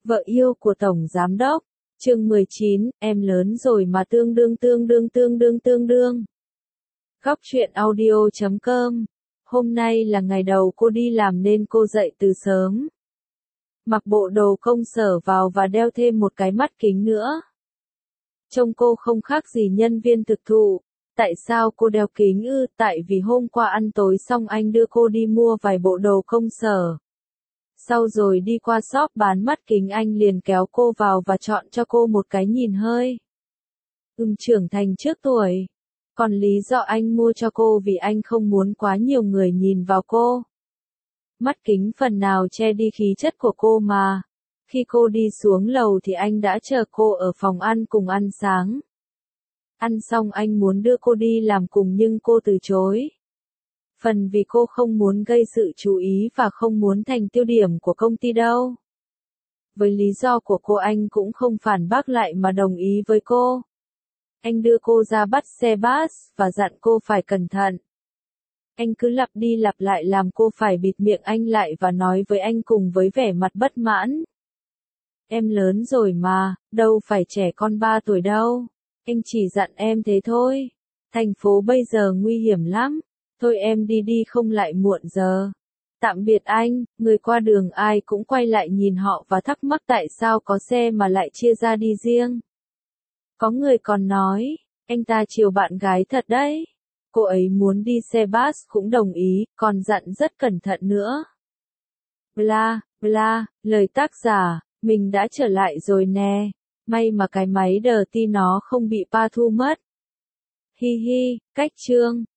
Vợ yêu của Tổng Giám Đốc. Chương 19, em lớn rồi mà tương đương. Góc truyện audio.com. Hôm nay là ngày đầu cô đi làm nên cô dậy từ sớm. Mặc bộ đồ công sở vào và đeo thêm một cái mắt kính nữa. Trông cô không khác gì nhân viên thực thụ. Tại sao cô đeo kính ư? Tại vì hôm qua ăn tối xong anh đưa cô đi mua vài bộ đồ công sở. Sau rồi đi qua shop bán mắt kính anh liền kéo cô vào và chọn cho cô một cái nhìn hơi trưởng thành trước tuổi. Còn lý do anh mua cho cô vì anh không muốn quá nhiều người nhìn vào cô. Mắt kính phần nào che đi khí chất của cô mà. Khi cô đi xuống lầu thì anh đã chờ cô ở phòng ăn cùng ăn sáng. Ăn xong anh muốn đưa cô đi làm cùng nhưng cô từ chối. Phần vì cô không muốn gây sự chú ý và không muốn thành tiêu điểm của công ty đâu. Với lý do của cô anh cũng không phản bác lại mà đồng ý với cô. Anh đưa cô ra bắt xe bus và dặn cô phải cẩn thận. Anh cứ lặp đi lặp lại làm cô phải bịt miệng anh lại và nói với anh cùng với vẻ mặt bất mãn. Em lớn rồi mà, đâu phải trẻ con 3 tuổi đâu. Anh chỉ dặn em thế thôi. Thành phố bây giờ nguy hiểm lắm. Thôi em đi không lại muộn giờ. Tạm biệt anh. Người qua đường ai cũng quay lại nhìn họ và thắc mắc tại sao có xe mà lại chia ra đi riêng. Có người còn nói, anh ta chiều bạn gái thật đấy. Cô ấy muốn đi xe bus cũng đồng ý, còn dặn rất cẩn thận nữa. Bla, bla, lời tác giả, mình đã trở lại rồi nè. May mà cái máy đờ ti nó không bị pa thu mất. Hi hi, cách chương.